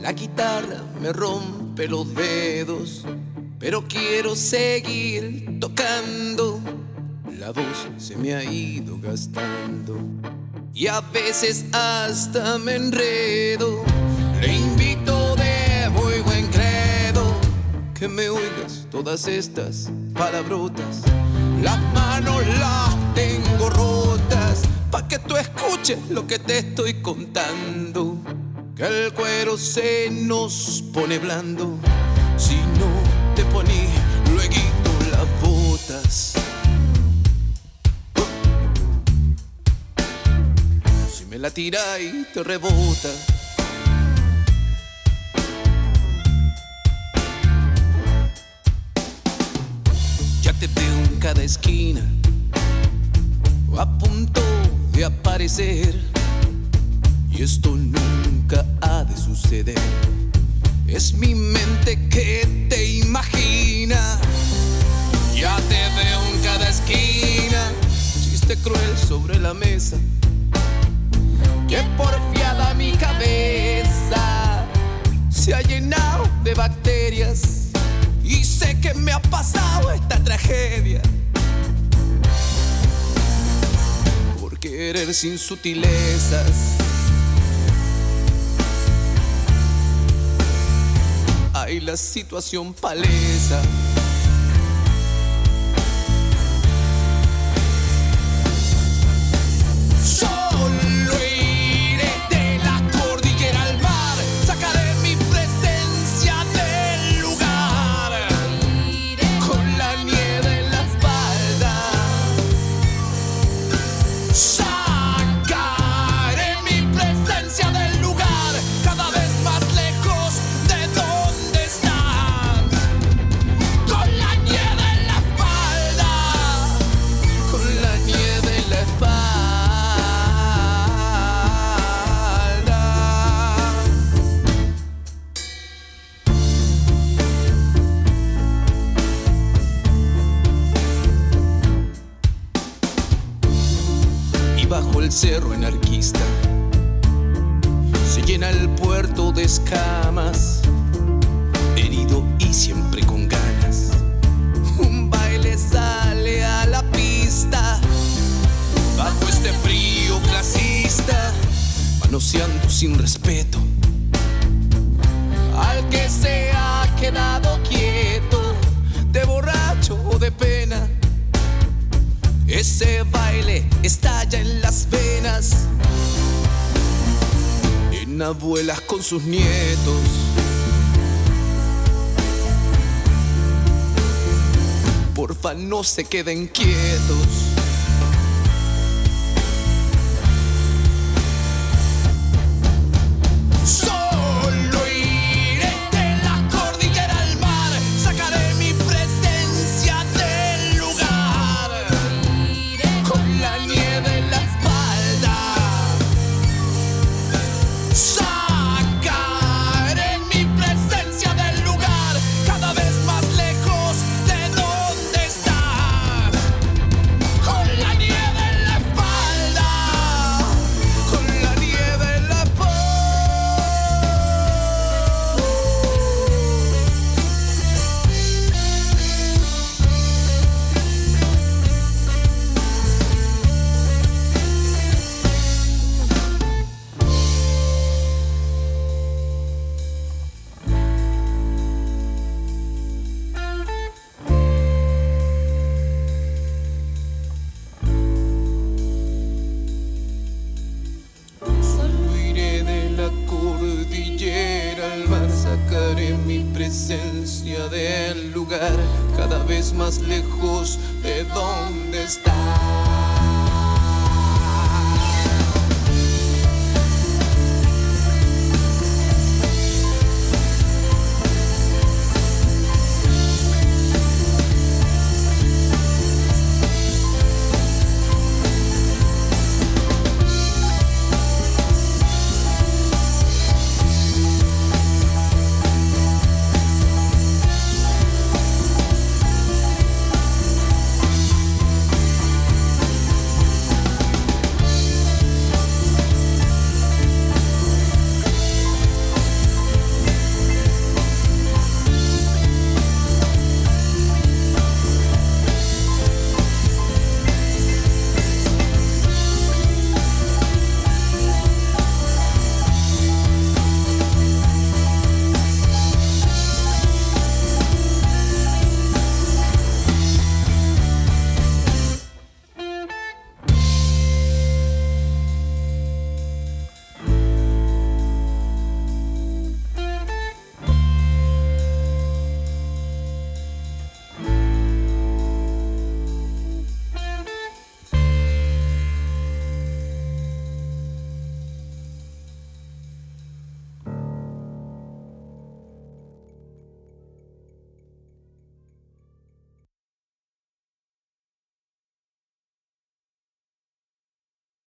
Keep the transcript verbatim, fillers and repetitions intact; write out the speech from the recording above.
La guitarra me rompe los dedos, pero quiero seguir tocando. La voz se me ha ido gastando y a veces hasta me enredo. Le invito de muy buen credo que me oigas todas estas palabrotas. Las manos las tengo rotas pa' que tú escuches lo que te estoy contando. Que el cuero se nos pone blando si no te poní lueguito las botas. Si me la tira y te rebota. Ya te veo en cada esquina, a punto de aparecer, y esto nunca ha de suceder. Es mi mente que te imagina. Ya te veo en cada esquina, chiste cruel sobre la mesa, que porfiada mi cabeza se ha llenado de bacterias, y sé que me ha pasado esta tragedia por querer sin sutilezas. Hay la situación palesa. Solo iré de la cordillera al mar, sacaré mi presencia del lugar, con la nieve en la espalda. Sacaré mi presencia del lugar, cada vez más lejos de donde estás, con la nieve en la espalda, con la nieve en la espalda. Y bajo el cerro anarquista se llena el puerto de escamas, herido y siempre con ganas. Un baile sale a la pista, bajo este frío clasista, manoseando sin respeto al que se ha quedado quieto, de borracho o de pena. Ese baile estalla en las venas, en abuelas con sus nietos. Porfa, no se queden quietos. Solo iré de la cordillera al mar, sacaré mi presencia del lugar, con la nieve en la espalda. Sacaré mi presencia del lugar, cada vez más lejos de donde estás, con la nieve en la espalda, con la nieve en la espalda. Solo iré de la cordillera al mar, sacaré mi presencia del lugar, cada vez más lejos de donde estás.